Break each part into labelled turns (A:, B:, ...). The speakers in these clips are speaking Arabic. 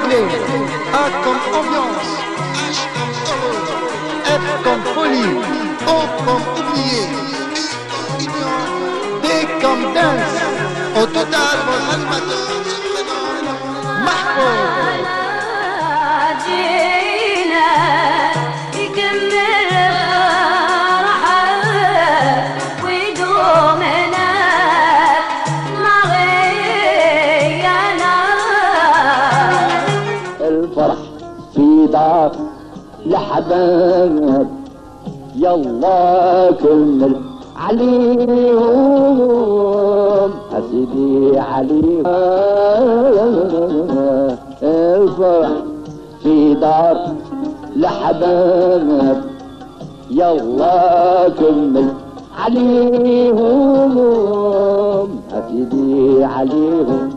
A: anglais. A comme ambiance. H comme heureux. F comme folie. O comme oublié. U comme union. D comme dance. Au total, votre animateur se prénomme Mahfouz.
B: الفرح في دار لحباب يلا كمل عليهم أسيدي عليهم الفرح في دار لحباب يلا كمل عليهم أسيدي عليهم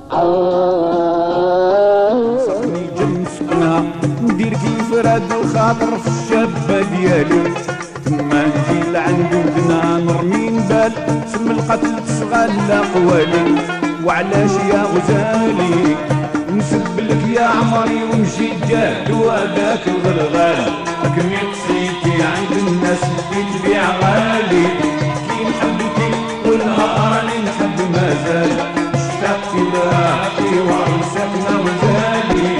C: صحني جنسنا ندير كيف راد الخاطر في الشابة ديالي ثم نجي لعند ودنا نرمي نبال سم القتل تشغل قوالي وعلاش يا غزالي نسب لك يا عمري ونجي جاد وهذاك الغلغال لكن قصيتي عند الناس اللي تبيع غالي كي نحبك والنهار اللي نحب مازال اشتقت لك وعرسكنا وزالي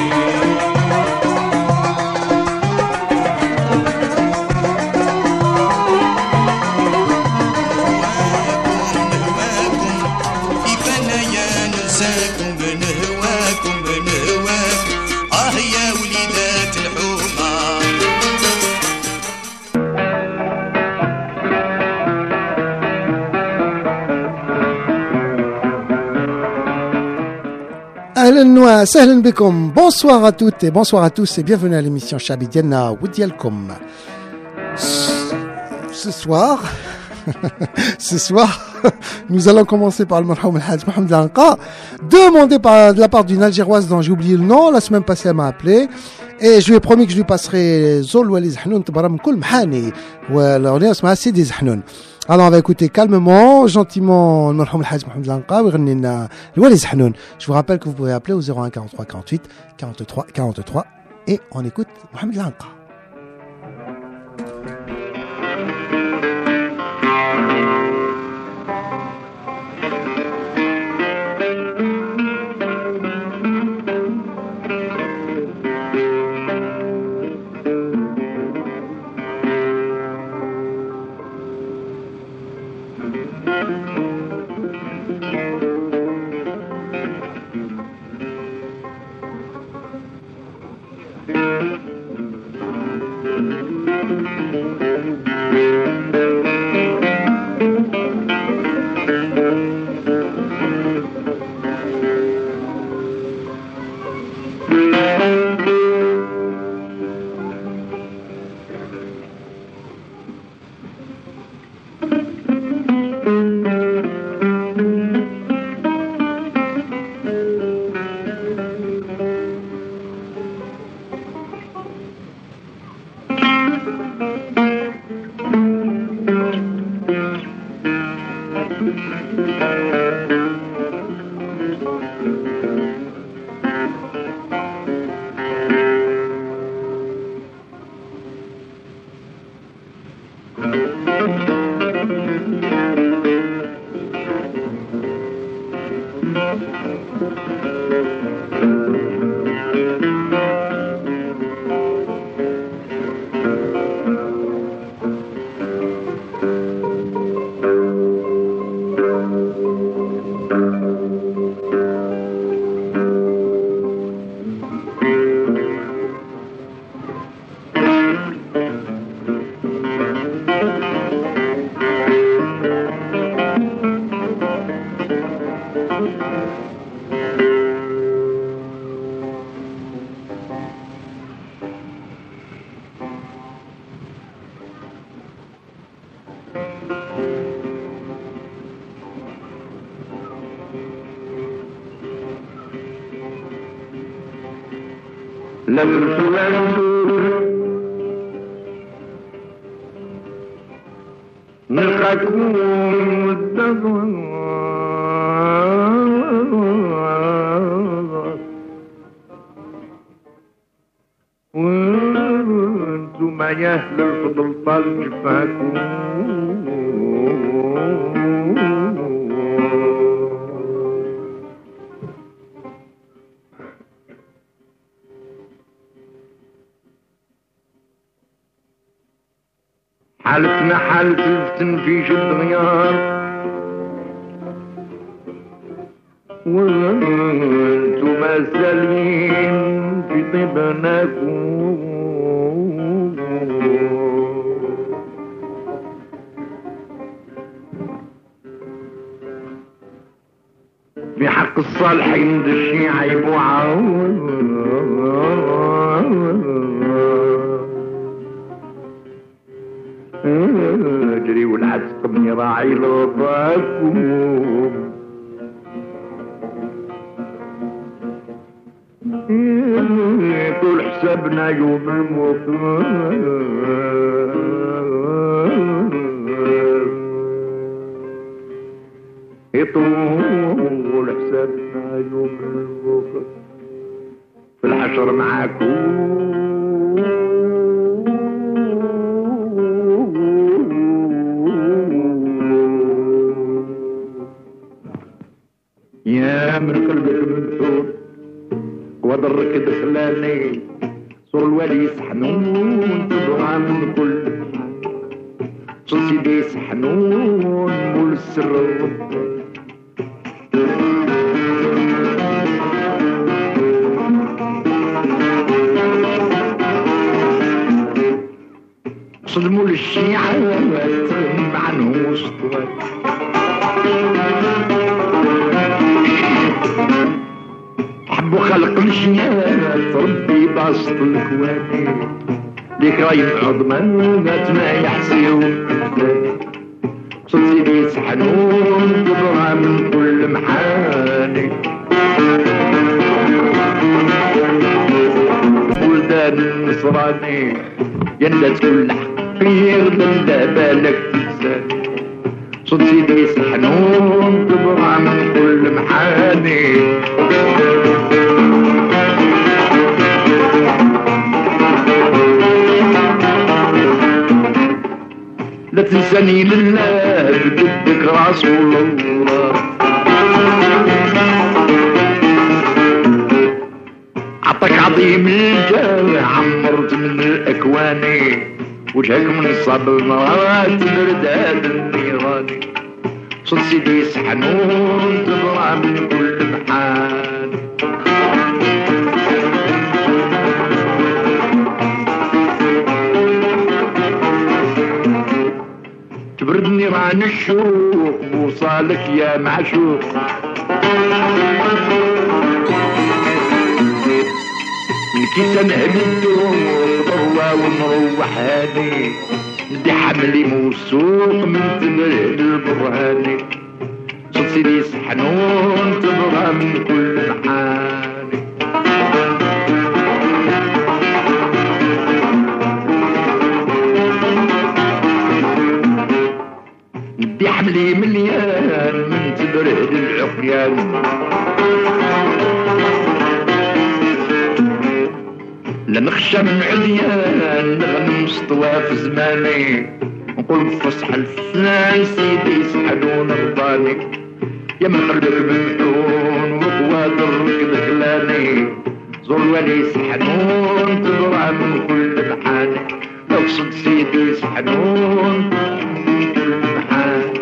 D: Salam bikum. Bonsoir à toutes et bonsoir à tous et bienvenue à l'émission Chabi Diana Woudialkom. Ce soir, nous allons commencer par le Marhoum Al-Hajj Mohamed Lanqa, demandé de la part d'une Algéroise dont j'ai oublié le nom. La semaine passée, elle m'a appelé et je lui ai promis que je lui passerai Zol Wali Zahnoun Tabaram Kul Mahani. Alors, on a Sidi Zahnoun. Alors on va écouter calmement, gentiment le Marhoum Al-Hajj Mohamed Lanqa ou le Wali Zahnoun. Je vous rappelle que vous pouvez appeler au 01 43 48 43 43 et on écoute Mohamed Lanqa.
E: يا أهل الفضل طال جفاكم حالتنا حالة التنفيش الدغيار وانتم سالين في طبناكم في حق الصالحين دشي عيبوا اجري والعتق من راعي لرضاكم طول حسابنا يوم الموت يطول حسابنا يوم الموت في الحشر معاكم يا من قلبك مفتوح وضرك دخلاني صور الوالي سحنون تبغى من كل صور سيدي سحنون مول السر صدموا للشيعة تغنم عنه وسطوات حبوا خلق الجنات ربي باسط الكواني ليك رايب عظمان ما يحسيون صوت سيدي سحنون تبغى من كل محاني ولدان النصراني يندس كل حقير دل بالك تنساني صوت سيدي سحنون تبغى من كل محاني لا تنساني لله بجدك رسول الله عطاك عظيم الجاه عمرت من الاكواني وجهك من الصبر مرات برداد النيراني صوت سيدي سحنون تبرع من كل محان تبرد نيران الشوق وصالك يا معشوق كيسان هبدو ضوا ونروح هاني ندي حملي موسوق من تمره البرهاني صوت سيدي سحنون تبغى من كل محاني ندي حملي مليان من تبره العقيان لنخشى من عديان نغنم سطوى في زماني نقول بفصح الفنان سيدي سحنون رضاني يا من قلبك مفتون وبوادرك دخلاني زور الوالي سحنون تبرع من كل محاني اقصد سيدي سحنون من كل محاني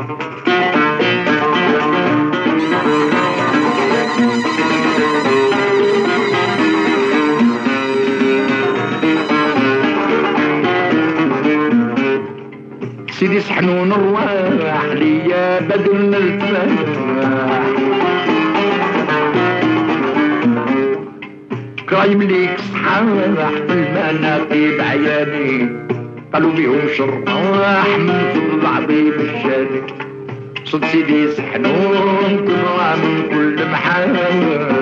E: سيدي سحنون الرواح ليا بدل الفلاح كرايم ليك صحاح في المناقب عياني قالوا بيهم شرطاح من فضل عظيم الشاني صوت سيدي سحنون تبغى من كل محاني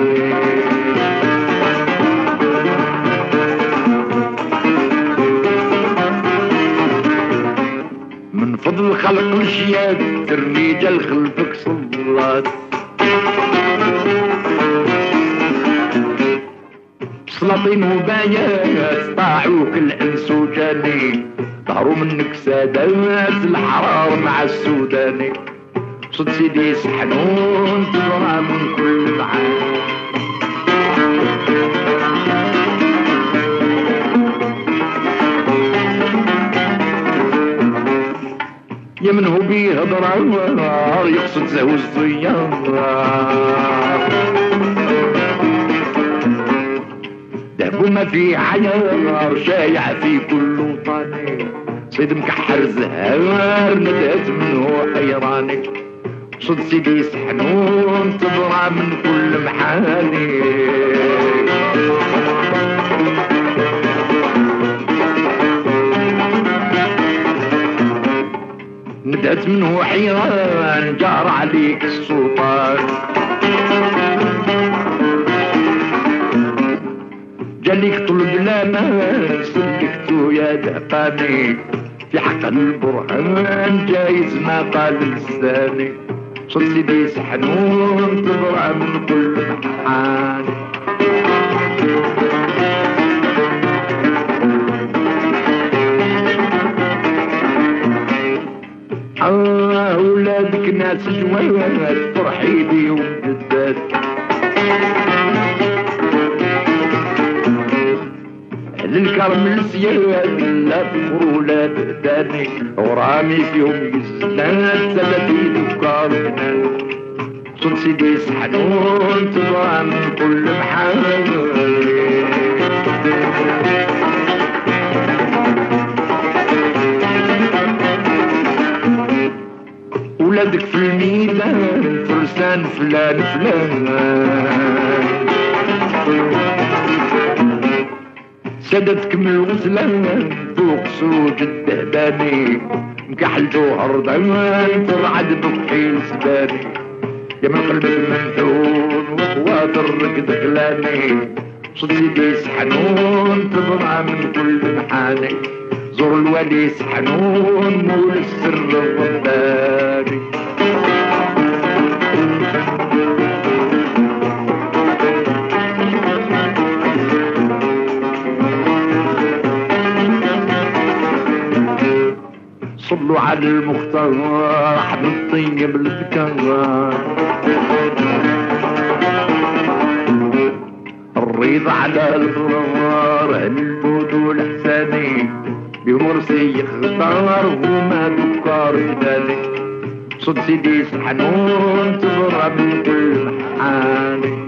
E: من فضل خلق الشياد الرجال خلفك صلات سلاطين وبايات طاعوك الانس وجاني ظهروا منك سادات الحرار مع السوداني صد سيدي سحنون تضرى من كل معان يا من هو بيه ضرار يقصد زهو الصيام دهبو ما في عيار شايع في كل وطني صيد مكحر زهار ندهت منه حيراني صد سيدي سحنون تضرى من كل محاني ندهت منه حيران جار عليك السلطان جاليك طلب لا ما سلكتو يا دهقاني في حق البرهان جايز ما قال لساني صد سيدي سحنون تضرع من كل محان أولادك ناس جوال فرحي بيهم جدات للكرم السياد لا تفروا لا تهداني ورامي فيهم يزنات سلتي دكار بنات صد سيدي سحنون تضرع من كل محان ولادك في الميدان فرسان فلان فلان سادتك من الغسلان فوق سروج الدهباني مكحل جوهر ضمان ترعد بكحيل سباني يا من قلبك منثور وخواطرك دخلاني صد سيدي سحنون تضرع من كل محاني زور الوالي سحنون مول السر الرباني صلوا على المختار احمد طيب الذكر الريض على الغرار البود والحساني بمرسي يختار وما دكار كذلك صد سيدي سحنون تضرب من كل محاني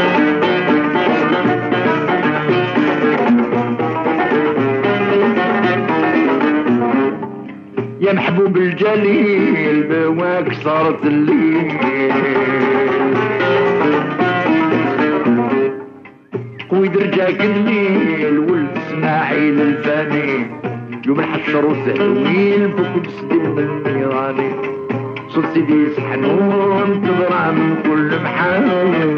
E: يا محبوب الجليل بواك صارت الليل قوي درجاك الليل ولد اسماعيل الفاني يوم الحشر والتهويل بكل سدي من النيراني صد سيدي سحنون تضرع من كل محاني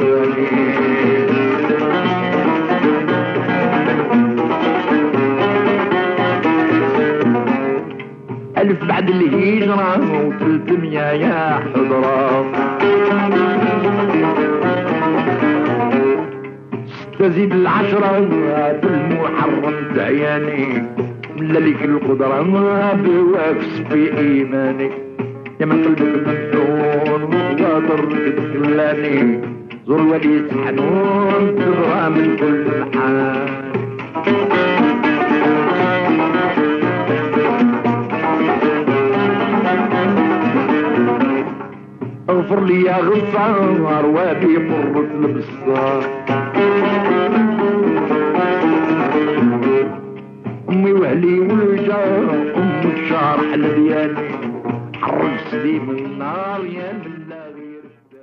E: ألف بعد الهجرة و300 يا حضرة تزيد العشرة بالمحرم تعياني ملاليك القدرة بواكس في إيماني يا من قلبك مفتون وخاطرك تخلاني زور الولي سحنون تضرع من كل محان اغفر لي يا غفار وابي قرة البصار امي واهلي والجار ام الشار حل ديالي حرج سدي من النار يا من لا غير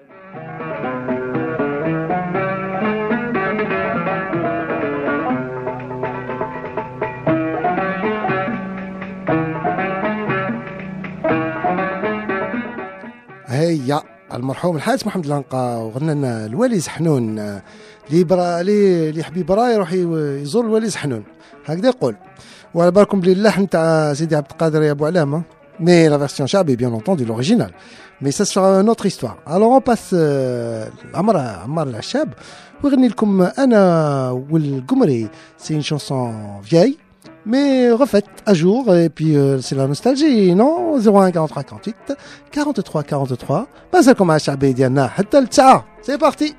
D: هيا المرحوم الحاج محمد العنقا وغنى لنا الوالي سحنون اللي حبيب راه يروح يزور الوالي سحنون هكذا يقول. وعلى بالكم بلي اللحن تاع سيدي عبد القادر يا ابو علامه Mais la version Chab est bien entendu l'original. Mais ça sera une autre histoire. Alors on passe Ammar Chab. وغني أنا والقمري. C'est une chanson vieille, mais refaite à jour. Et puis c'est la nostalgie, non? 01 43 48 43 43. مازالكم مع الشعبية ديالنا حتى التسعة. C'est parti.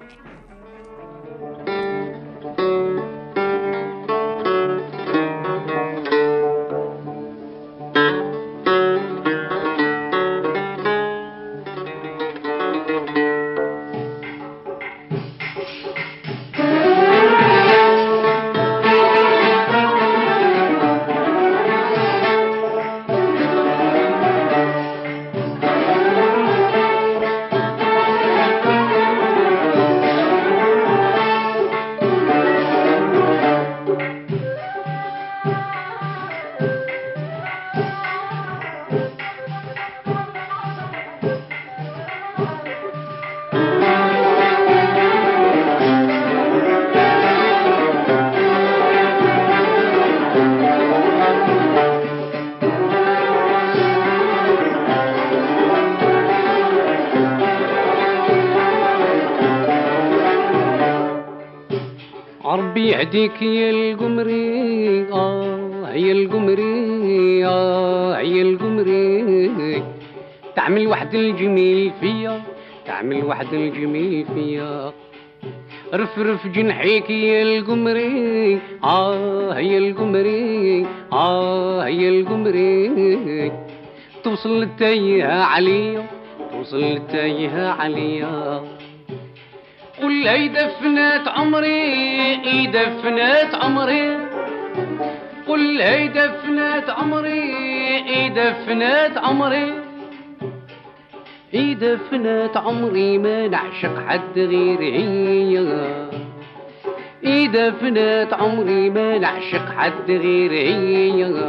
F: ربي يهديك يا القمري يا القمري يا القمري تعمل واحد الجميل فيا تعمل واحد الجميل فيا رفرف جنحيك يا القمري يا القمري يا القمري توصل للتايهة عليا توصل للتايهة عليا قل هي دفنات عمري دفنات عمري قل هي دفنات عمري دفنات عمري دفنات عمري ما نعشق حد غير هي دفنات عمري ما نعشق حد غير هي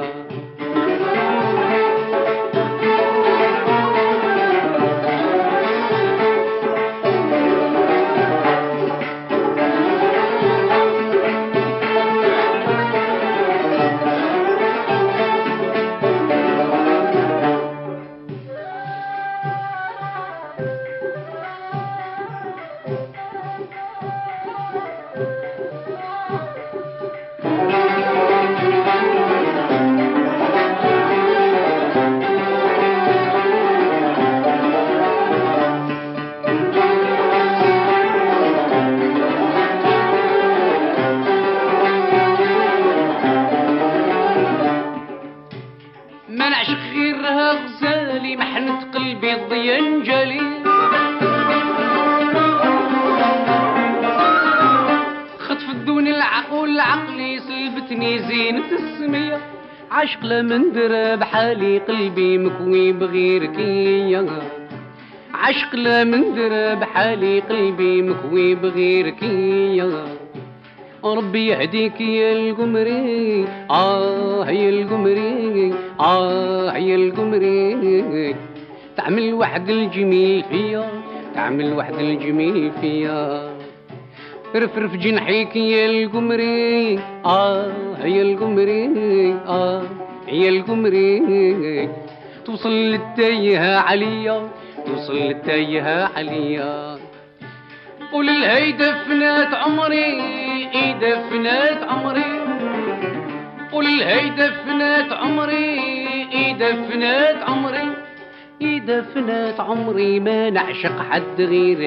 F: عشق لمن درى بحالي قلبي مكوي بغيرك يا عشق لمن درى بحالي قلبي مكوي بغيرك يا ربي يهديك يا القمري يا القمري يا القمري تعمل واحد الجميل فيا تعمل واحد الجميل فيا رفرف جنحيك يا القمري يا القمري يا القمري توصل للتايهة عليا توصل للتايهة عليا قول لهي دفنات عمري دفنات عمري قول لهي دفنات عمري دفنات عمري دفنات عمري ما نعشق حد غير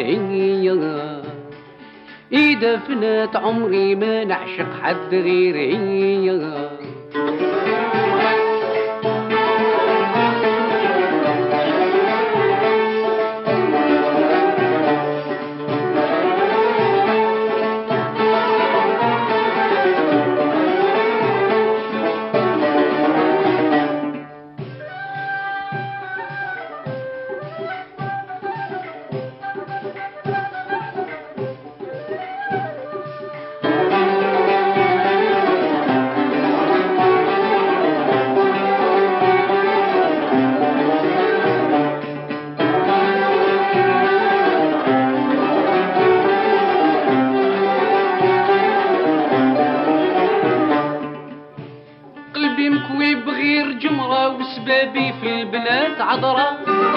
F: هي دفنات عمري ما نعشق حد غير هي عذرة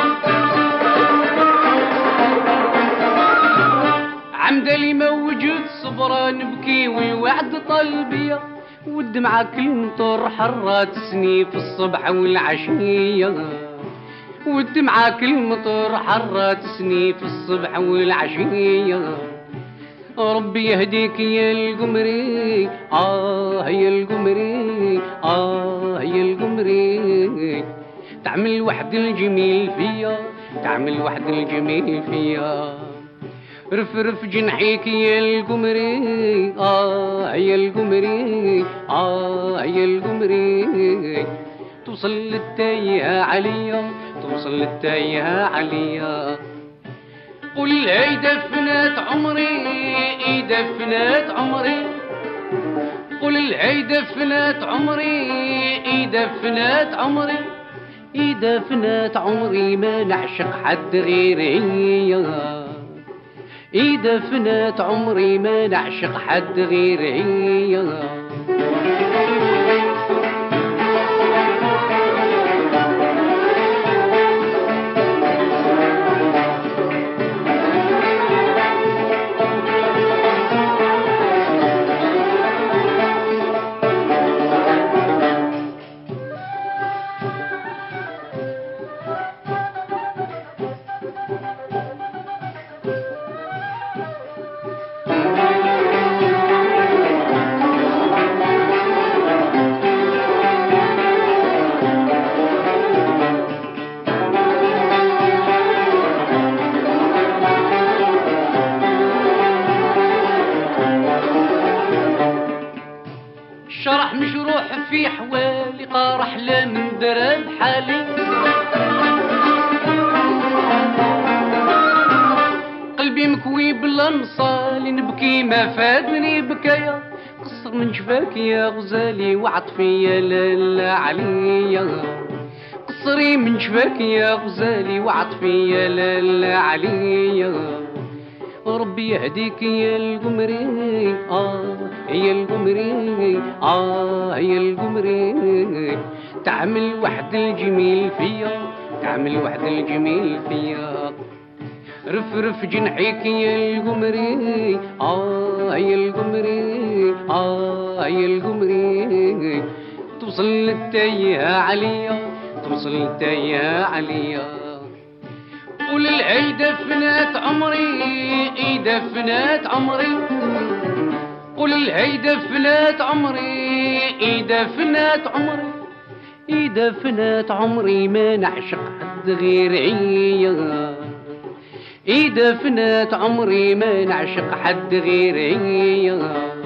F: عمد لي ما وجد صبرا نبكي والوعد طلبية والدمعة كل مطر حرات سني في الصبح والعشية والدمعة كل مطر حرات سني في الصبح والعشية ربي يهديك يا القمري يا القمري يا القمري تعمل وحد الجميل فيا تعمل وحد الجميل فيا رفرف جنحيك يا القمري يا القمري يا القمري توصل للتايه عليا توصل للتايه عليا قول هي دفنات عمري دفنات عمري قول هي دفنات عمري دفنات عمري دفنات عمري ما نعشق حد غيري دفنات عمري ما نعشق حد غيري شرح مشروح في حوالي قارح لا من درب حالي قلبي مكوي بالانصالي نبكي ما فادني بكايا قصر من شفاك يا غزالي وعطفي يا لالا عليا قصري من شفاك يا غزالي وعطفي يا لالا عليا ربي يهديك يا القمري يا القمري يا القمري تعمل وحد الجميل فيا تعمل وحد الجميل فيا رفرف جنحيك يا القمري يا القمري يا القمري توصل للتايه عليا توصل للتايه عليا قول الهي دفنات عمري دفنات عمري قول الهي دفنات عمري دفنات عمري دفنات عمري ما نعشق حد غيري دفنات عمري ما نعشق حد غيري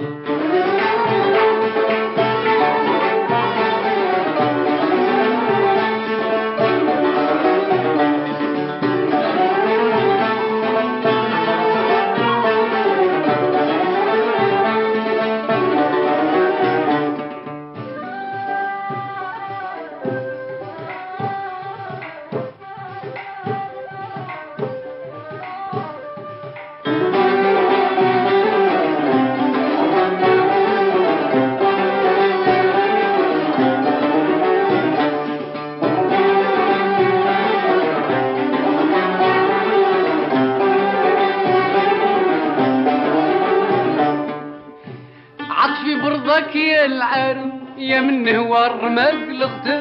F: عطفي برضك يا العارم يا من هو الرماق لغته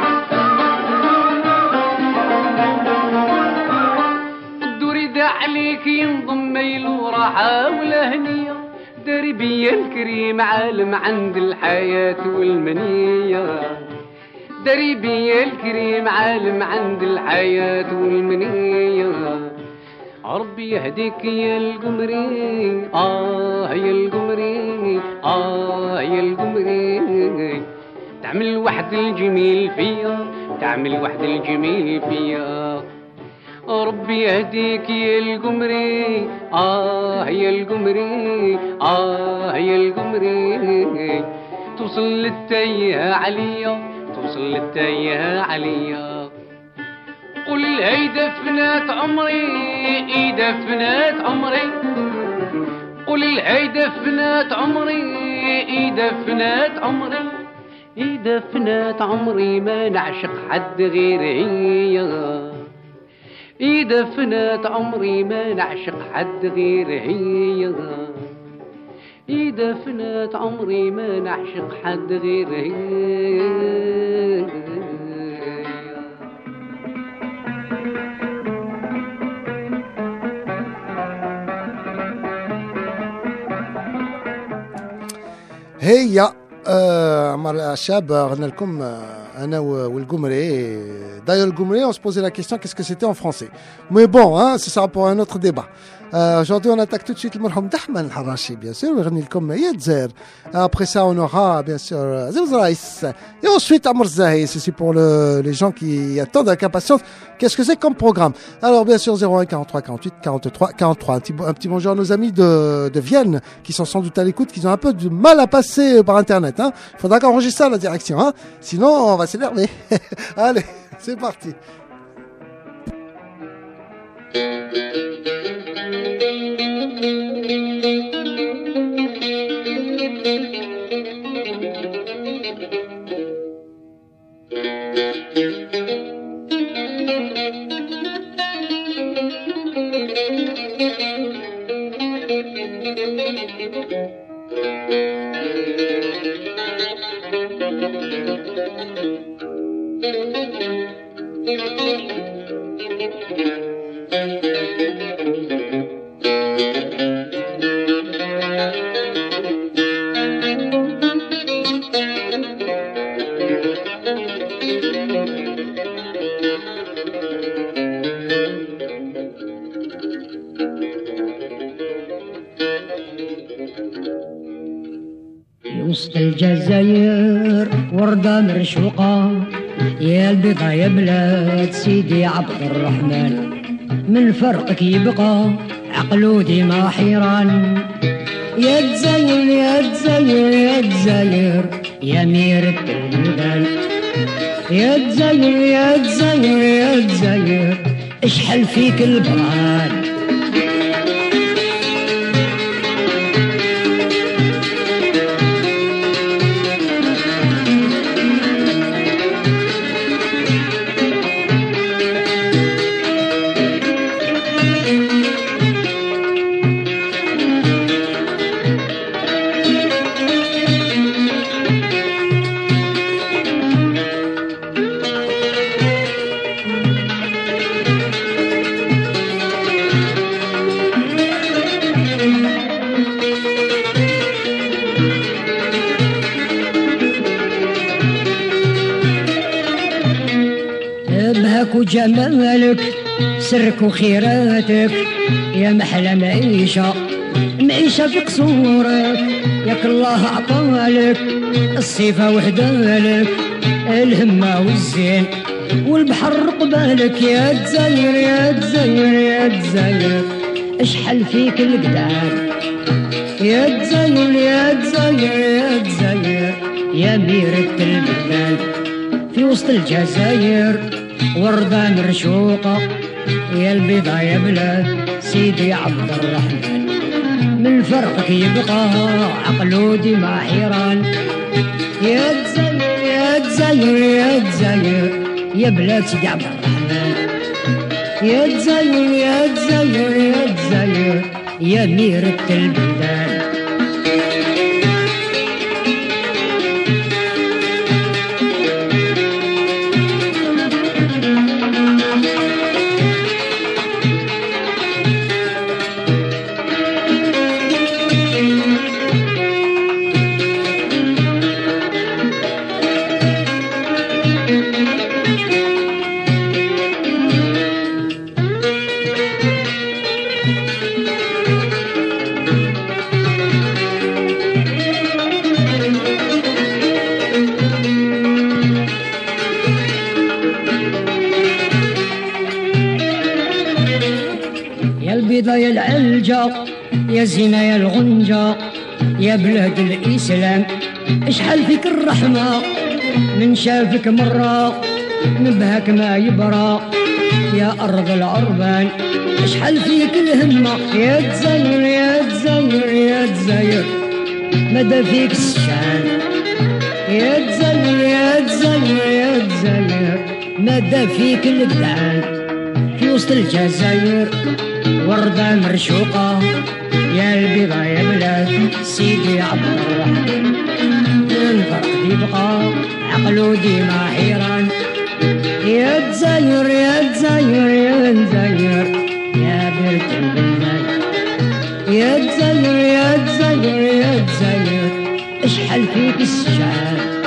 F: الدوري دا عليك ينضم ميل وراحة ولا هنية داري بيا الكريم عالم عند الحياة والمنية داري بيا الكريم عالم عند الحياة والمنية ربي يهديك يا القمري يا القمري يا القمري تعمل وحد الجميل فيا تعمل وحد الجميل فيا ربي يهديك يا القمري يا القمري يا القمري توصل للتايه عليا توصل للتايه عليا قول هي دفنات عمري دفنات عمري قول هي دفنات عمري دفنات عمري إذا فنات عمري ما نعشق حد غيري، إذا فنات عمري ما نعشق حد غيري، إذا فنات عمري ما نعشق حد غيري.
D: هي عمر الشاب غنى لكم انا والقمري. D'ailleurs, le Goumri, on se posait la question qu'est-ce que c'était en français. Mais bon, hein, ça sera pour un autre débat. Aujourd'hui, on attaque tout de suite le Mourhoum d'Ahmed Harachi, bien sûr. Après ça, on aura, bien sûr, Zilzraïs. Et ensuite, Amr Zahi. Ceci pour les gens qui attendent avec impatience. Qu'est-ce que c'est comme programme? Alors, bien sûr, 01 43 48 43 43. Un petit bonjour à nos amis de Vienne qui sont sans doute à l'écoute, qui ont un peu de mal à passer par Internet. Hein. Il faudra qu'on enregistre ça, la direction. Hein. Sinon, on va s'énerver. Allez, c'est parti.
G: وسط الجزائر وردة مرشوقة، يا البيضة يا بلاد سيدي عبد الرحمن، من فرقك يبقى عقلو ديما حيران. يا الجزائر يا الجزائر يا الجزائر يا ميرة البلدان، يا الجزائر يا الجزائر يا الجزائر اشحال فيك البران. وجمالك سرك وخيراتك يا محلى معيشة، معيشة في قصورك ياك الله عطالك الصفة وحدالك الهمة والزين والبحر قبالك. يا الجزائر يا الجزائر يا الجزائر اشحال فيك القدام، يا الجزائر يا الجزائر يا الجزائر يا ميرة البلدان. في وسط الجزائر وردة مرشوقة، يا البيضة يا بلاد سيدي عبد الرحمن، من فرقك يبقى عقلو ديما حيران. يا الجزائر يا الجزائر يا الجزائر يا بلاد سيدي عبد الرحمن، يا الجزائر يا الجزائر يا الجزائر يا ميرة البلدان. يا العلجة يا زينة يا الغنجة يا بلاد الإسلام اشحال فيك الرحمة، من شافك مرة نبهك ما يبرى. يا أرض العربان اشحال فيك الهمة، يا الجزائر يا الجزائر يا الجزائر مدى فيك الشان. يا الجزائر مادة فيك البدعان في وسط الجزائر وردة مرشوقة يا البيضة يا بلاد سيدي عبد الرحمن الفرق يبقى عقلو ديما حيران يا تزاير يا تزاير يا تزاير يا بنت البلاد يا تزاير يا تزاير يا تزاير اشحال فيك السجاد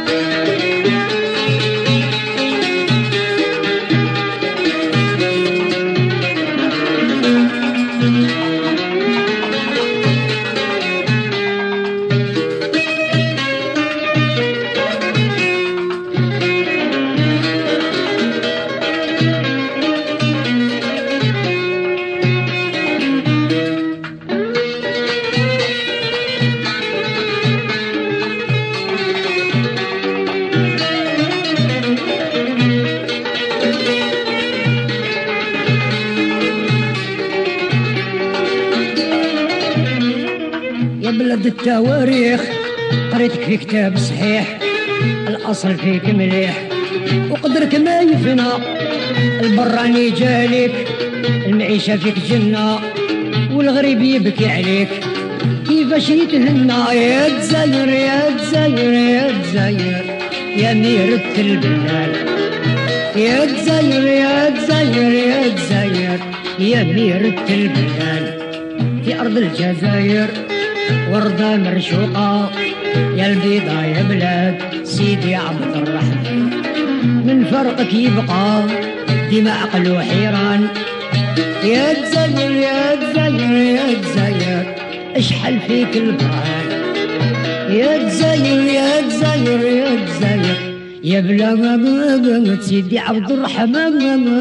G: التواريخ قريتك في كتاب صحيح الأصل فيك مليح وقدرك ما يفنى البراني جالك المعيشة فيك جنة والغريب يبكي عليك كيفاش يتهنى يا تزاير يا تزاير يا تزاير يا ميرة البلاد يا تزاير يا تزاير يا تزاير يا ميرة البلاد في أرض الجزائر وردة مرشوقة يا البيضة يا بلاد سيدي عبد الرحمن من فرقك يبقى ديما عقلو حيران يا تزاير يا تزاير يا تزاير اشحال فيك البرهان يا تزاير يا تزاير يا تزاير يا بلاد سيدي عبد الرحمن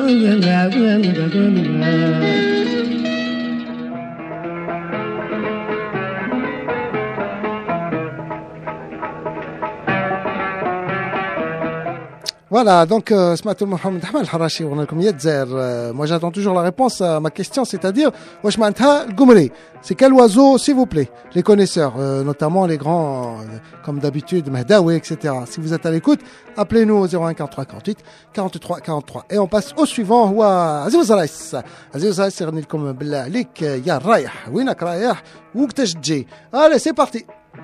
D: Voilà, donc سمعتوا محمد أحمد الحراشي وقلنا لكم يا الجزائر. Moi j'attends toujours la réponse à ma question, c'est-à-dire واش معناتها القمري. C'est quel oiseau, s'il vous plaît, les connaisseurs, notamment les grands, comme d'habitude, Mahdaoui, etc. Si vous êtes à l'écoute, appelez-nous au 01 43 48 43 43. Et on passe au suivant, هو عزيز رايس. عزيز رايس يغني لكم بالله عليك يا رايح وينك رايح وقتاش تجي. Allez, c'est parti.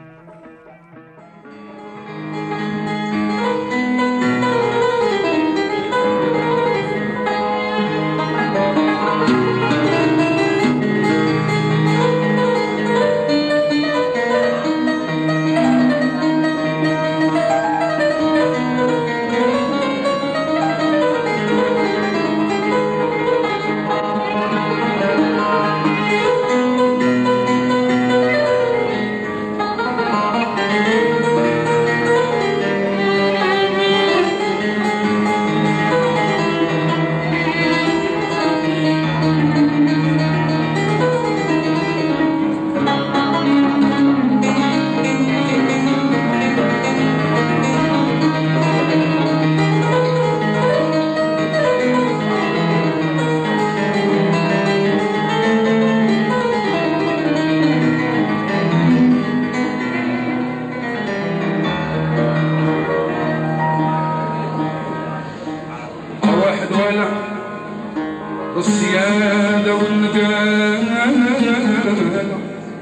C: السيادة والنقالة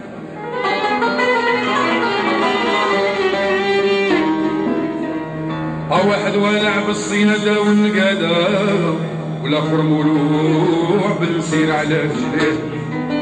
C: واحد والع بالصيادة والنقالة والآخر مولوع بالسير على رجليه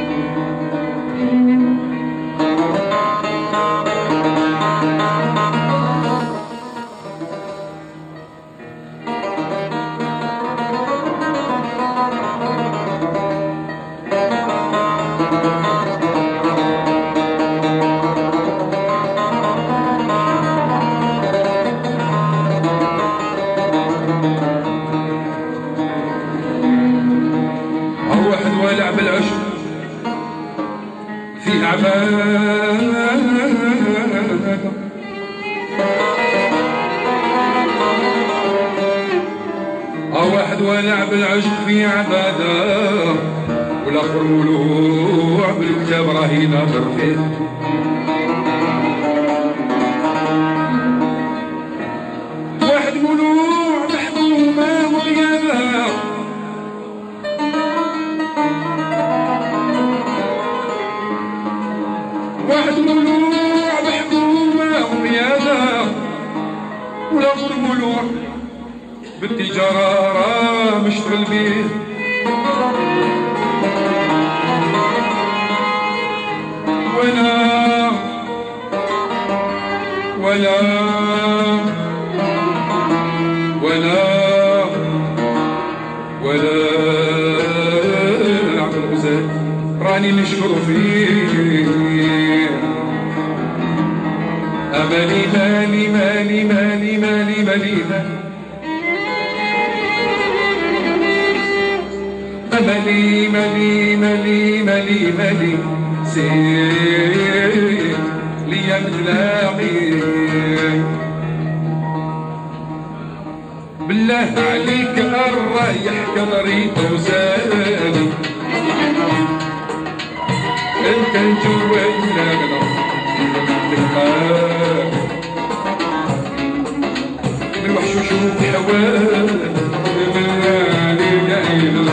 C: واحد ولع بالعشق في عبادة والآخر مولوع بالكتاب راهي ناظر فيه واحد مولوع محكومة
H: واحد مولوع بحكومة وقيادة والآخر مولوع بالتجارة راه مشتغل بيه ولا عبد الغزال راني نشكر فيه أمالي مالي مالي مالي مالي مالي أمالي مالي مالي مالي مالي سير ليا متلاقي بالله عليك الرايح كضري توزاني انت جوا النغرة من وحشوش وحوان من عليك عيد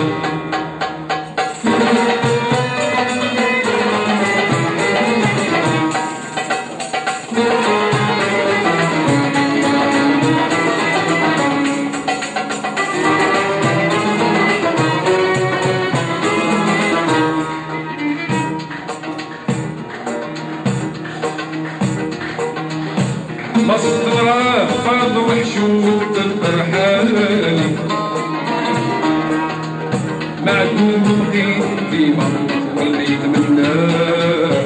H: مصدرة فرض وحشوت الفرحاني معدوم في منطق اللي يتمناه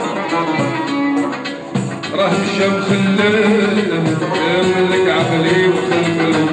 H: راه مشى وخلاه يملك عقلي وخلفه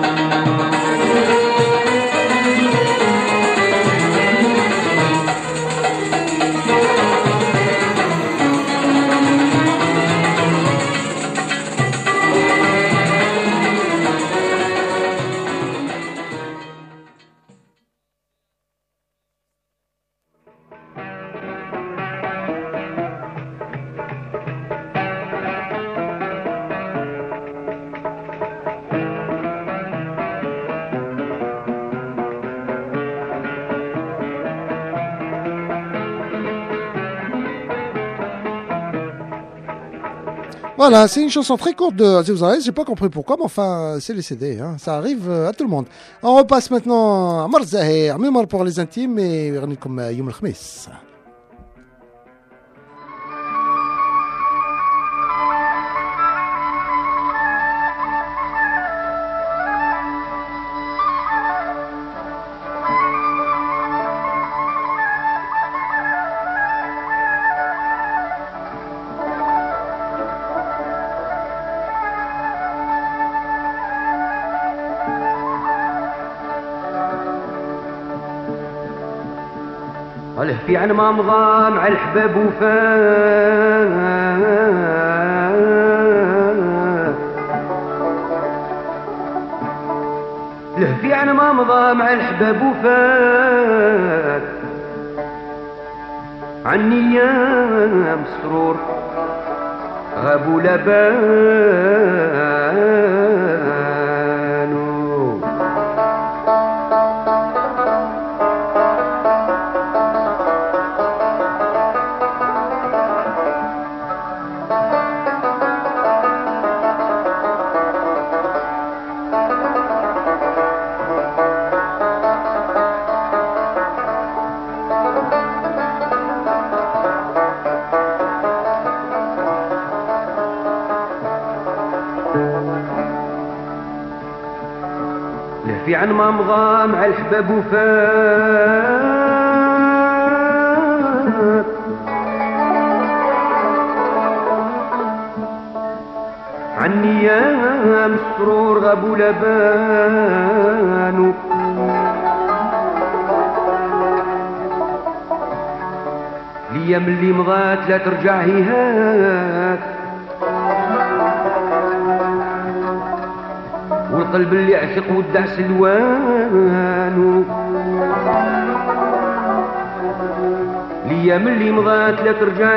D: Voilà, c'est une chanson très courte de Aziz Aziz, j'ai pas compris pourquoi, mais enfin, c'est les CD, hein, ça arrive à tout le monde. On repasse maintenant à Amar Zahir, mémoire pour les intimes, et on est comme Yom al-Khamis.
F: الهفي عن ما مضى مع الحباب وفات الهفي عن ما مضى مع الحباب وفات عني يا مسرور غابوا لبانو لهفي عن ما مضى مع الحباب وفات عني يا مسرور غابوا لبانو ليام اللي مضات لا ترجع هيهات والقلب اللي عشق ودع سلوانو ليام اللي مضات لا ترجع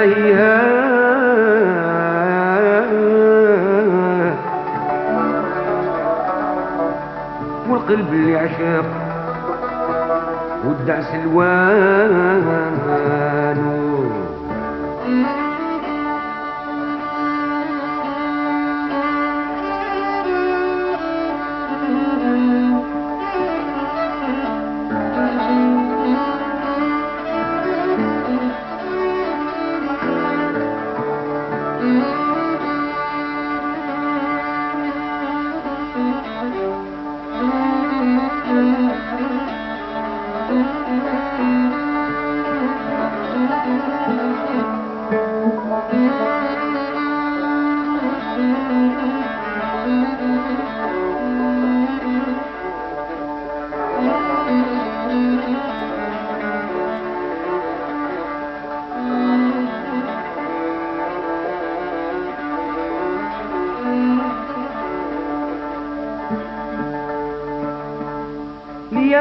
F: هيهات والقلب اللي عشق ودع سلوانو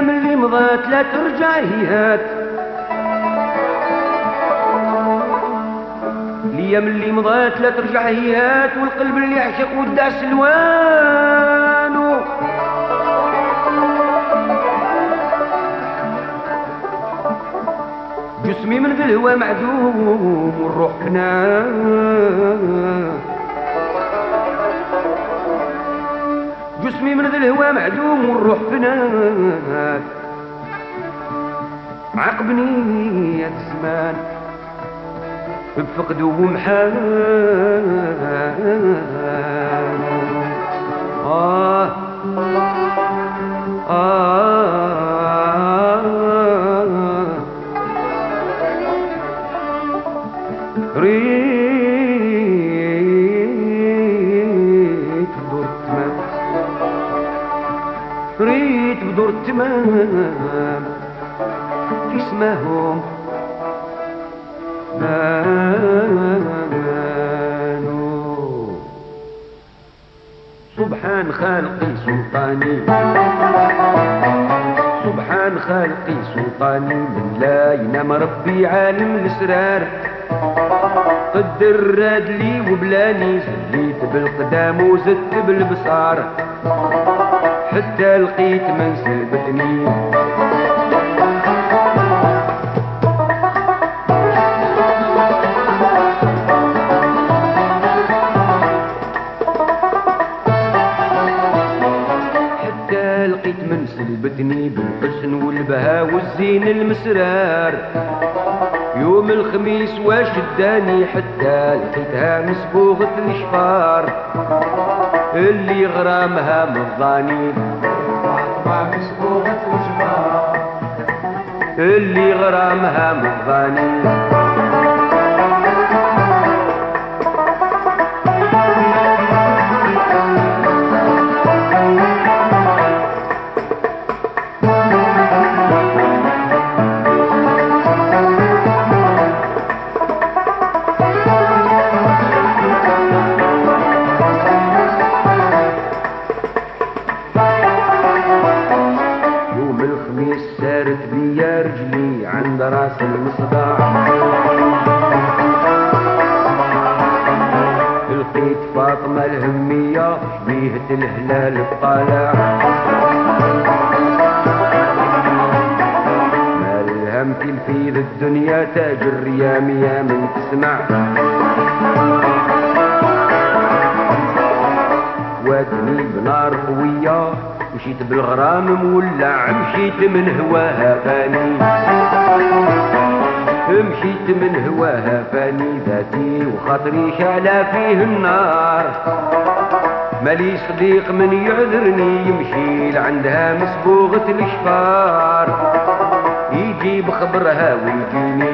I: ليام اللي مضات لا ترجع هيهات، ليام اللي مضات لا ترجع هيهات، والقلب اللي يعشق ودع سلوانو. جسمي من ذي الهوى معدوم والروح فنان، جسمي من ذي الهوى معدوم والروح فنان، عقبني يا الزمان بفقد ومحان. ريت بدور التمام، ريت بدور التمام في سماهم بانوا. سبحان خالقي سلطاني، سبحان خالقي سلطاني، من لا ينام ربي عالم الاسرار. قدر راد لي وبلاني، زليت بالقدام وزدت بالبصار، حتى لقيت من سلبتني. حتى لقيت من سلبتني بالحسن والبهاء والزين المسرار. يوم الخميس وشداني حتى لقيتها مسبوغة الشفار، اللي غرامها مضاني، مسبوغة الشفار اللي غرامها مضاني. راس المصداع لقيت فاطمة الهمية شبيهة الهلال الطالع. ما الهم تلفيذ الدنيا تاج الريام يا من تسمع. وادني بنار قوية مشيت بالغرام مولع، مشيت من هواها فاني، مشيت من هواها فاني ذاتي وخاطري شعلى فيه النار. مالي صديق من يعذرني، يمشي لعندها مسبوغة الشفار، يجيب خبرها ويجيني.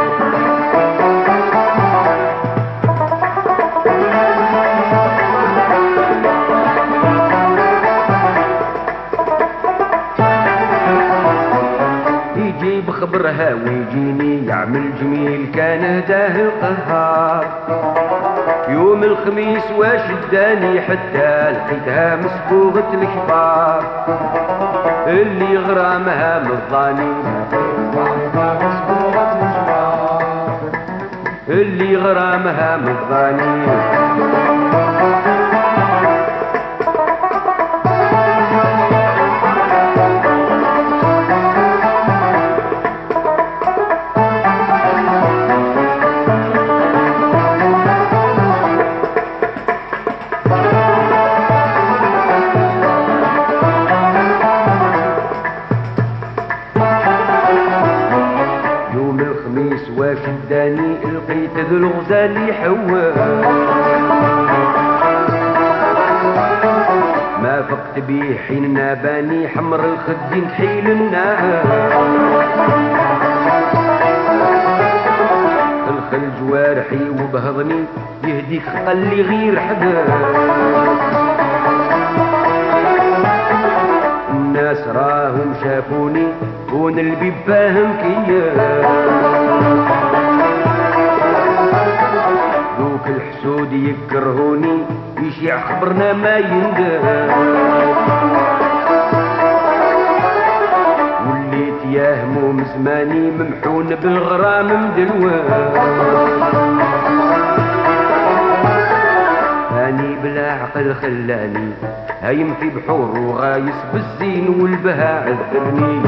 I: خبرها ويجيني يعمل جميل كان هداه القهار. يوم الخميس وشداني حتى لقيتها مسبوغة الشفار، اللي غرامها مضاني، اللي غرامها مضاني. شداني لقيت ذو الغزال يحوى، ما فقت بيه حين ناباني حمر الخدين تحيل النار. الخل جوارحي وبهضني يهديك خلي غير حدا. الناس راهم شافوني كون البيب فاهم كيا، ذوك الحسود يكرهوني يشيع خبرنا ما يندى. يا هموم زماني ممحون بالغرام مدلوان هاني بلا عقل خلاني هايم في بحور وغايس بالزين والبها عذبني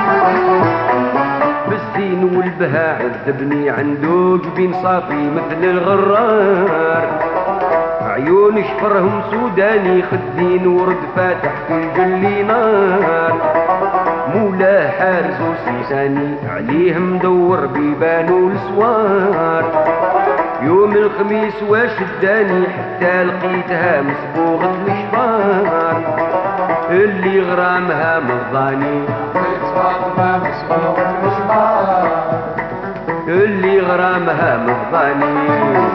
I: بالزين والبها عذبني عنده جبين صافي مثل الغرار عيون شفرهم سوداني خدين ورد فاتح في الجلي نار مولاه حارس وسيساني عليه مدور بيبان والسوار يوم الخميس وشداني حتى لقيتها مصبوغة الشفار اللي غرامها مضاني اللي غرامها مضاني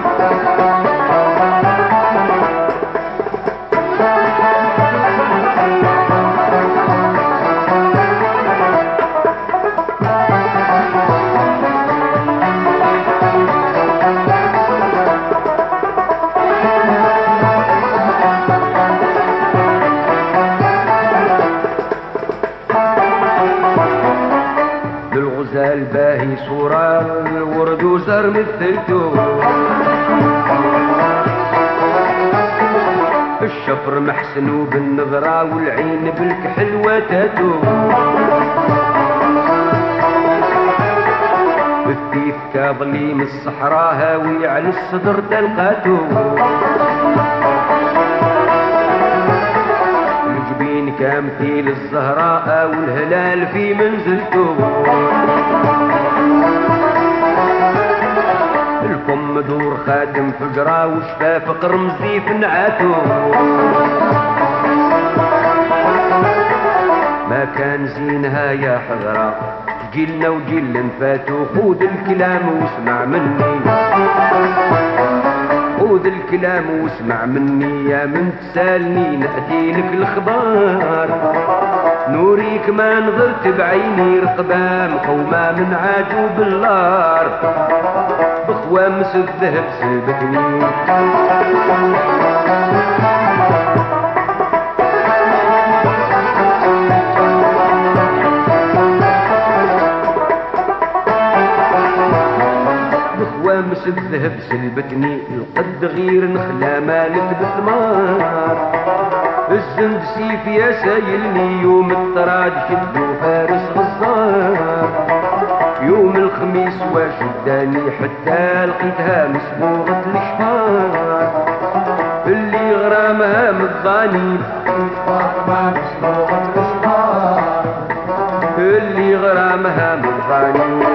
I: الباهي صورة الورد وزر مثلتو الشفر محسن وبالنظرة والعين بالكحل وتاتو بالثيف كاظليم الصحراء هاوي على الصدر تلقاتو الجبين كامثيل الزهراء والهلال في منزلتو الفم دور خادم فقرا وشفاف قرمزي في نعاتو ما كان زينها يا حضرة جيلنا وجيل نفاتو خود الكلام واسمع مني خود الكلام واسمع مني يا من تسالني نأتي لك الخبار نوريك ما نظرت بعيني رقبة مقومة من عاجو بالنار بخوامس الذهب سلبتني بخوامس الذهب سلبتني القد غير نخلى مالك بثمار الزند سيف يا سايلني يوم الطراد شدو فارس غزار يوم الخميس وشداني حتى لقيتها مسبوغة الشفار اللي غرامها مضاني اللي غرامها مضاني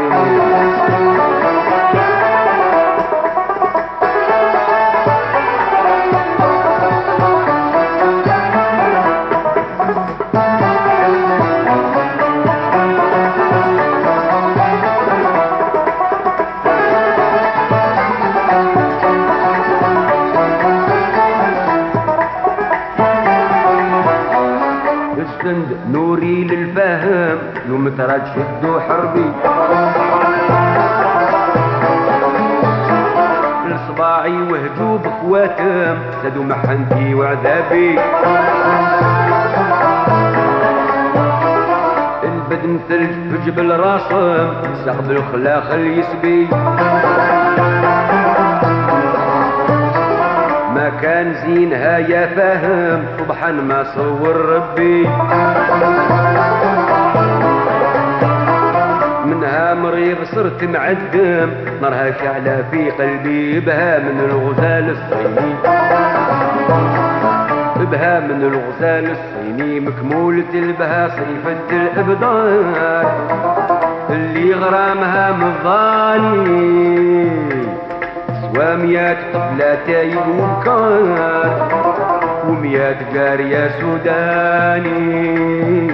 I: نوري للفهم يوم تراد شدو حربي لصباعي وهجو بخواتم زادوا محنتي وعذابي البدن ثلج في جبل راسم سحب الخلاخ يسبي ما كان زينها يا فاهم سبحان ما صور ربي منها مريض صرت معدم نارها شعلة في قلبي بها من الغزال الصيني بها من الغزال الصيني مكمولة البها صيفة الإبدار اللي غرامها مضاني وميات قبلتي ومكار وميات جارية سوداني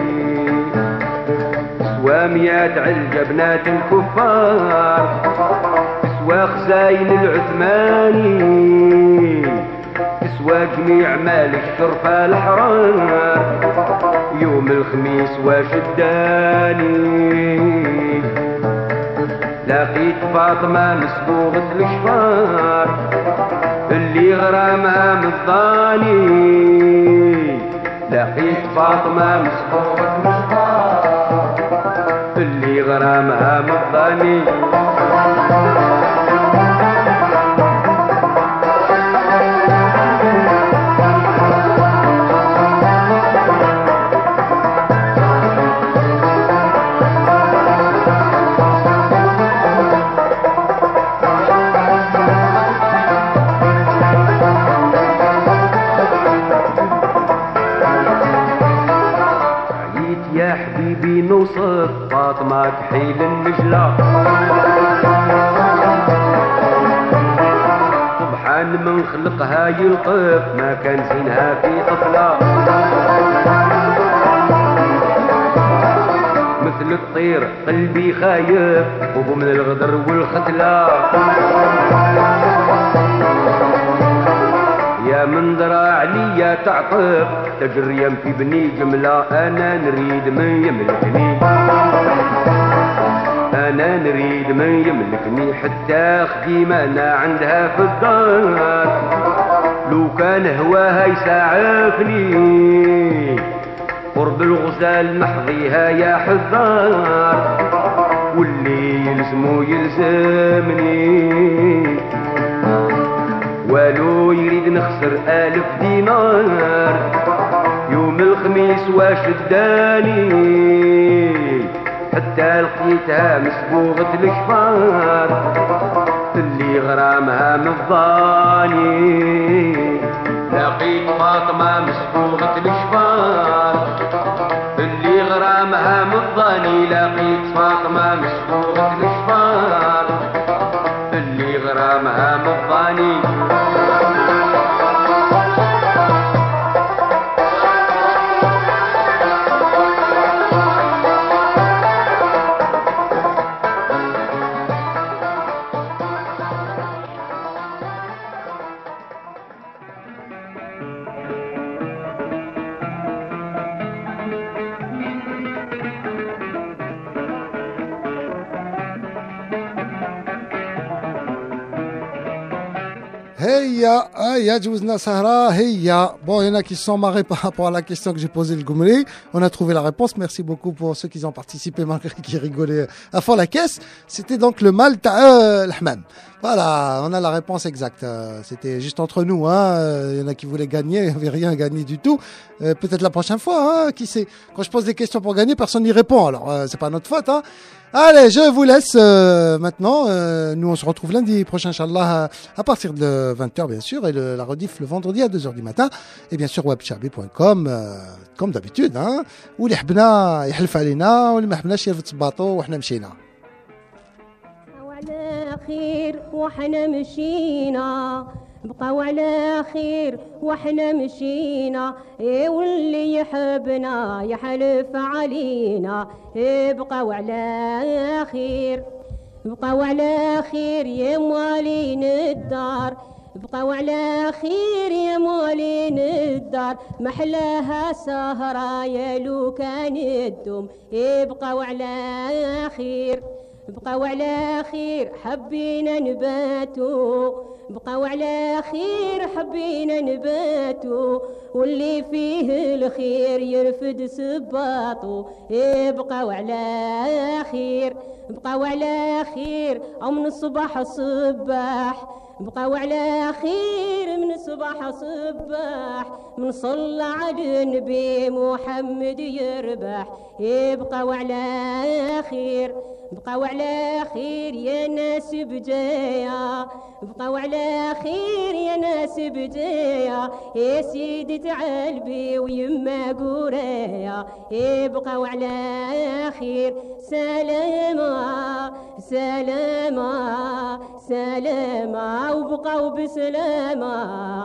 I: وميات علجة بنات الكفار تسوى خزاين العثماني تسوى جميع مال الشرفة الحرار يوم الخميس وشداني لقيت فاطمة مسبوغة الشفار اللي غرامها مضاني لقيت فاطمة مسبوغة الشفار عن من خلقها يلقف ما كان زينها في طفلة مثل الطير قلبي خايف وهو من الغدر والختلة يا من درى عليا تعطف تجريا في بني جملة أنا نريد من يملكني أنا نريد من يملكني حتى خديمة أنا عندها في الدار لو كان هواها يساعفني قرب الغزال نحظيها يا حذار واللي يلزمو يلزمني ولو يريد نخسر 1000 دينار يوم الخميس واش اداني حتى لقيتها مسبوغة الكفار اللي غرامها مضاني لقيت فاطمة مسبوغة الكفار اللي غرامها مضاني لقيت فاطمة مسبوغة الكفار اللي غرامها مضاني
D: Bon, il y en a qui se sont marrés par rapport à la question que j'ai posée le Goumri. On a trouvé la réponse. Merci beaucoup pour ceux qui ont participé malgré qui rigolaient à fond la caisse. C'était donc le mal l'hamam. Voilà, on a la réponse exacte. C'était juste entre nous. Il y en a qui voulaient gagner, il n'y avait rien gagné du tout. Peut-être la prochaine fois, qui sait. Quand je pose des questions pour gagner, personne n'y répond. Alors, c'est pas notre faute. Allez, je vous laisse maintenant. Nous, on se retrouve lundi prochain, Inch'Allah, à partir de 20h, bien sûr, et la rediff le vendredi à 2h du matin. Et bien sûr, webchabi.com, comme d'habitude, où les حبنا يحلف علينا واللي ما حبناش يرفد صباطو وحنا مشينا.
J: وعلى خير وحنا مشينا بقاو على خير وحنا مشينا واللي يحبنا يحلف علينا بقاو على خير بقاو على خير يا موالين الدار بقاو على خير يا موالين الدار محلاها سهرة يا لو كان الدم بقاو على خير بقاو على خير حبينا نباتو بقاو على خير حبينا نباتو واللي فيه الخير يرفد سباطو بقاو على خير بقاو على خير أو من الصباح صباح بقاو على خير من الصباح صباح من صلى على النبي محمد يربح بقاو على خير بقاو على خير يا ناس بجايا بقاو على خير يا ناس بجايا يا سيدي تعالبي ويما قرايا بقاو على خير سلامة سلامة سلامة وبقاو بسلامة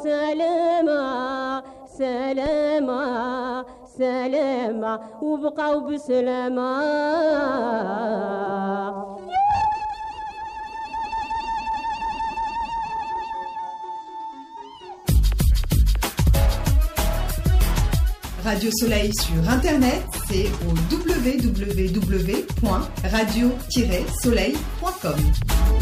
J: سلامة سلامة سلامة وبقاو بسلامة.
K: Radio Soleil sur Internet, c'est au www.radio-soleil.com.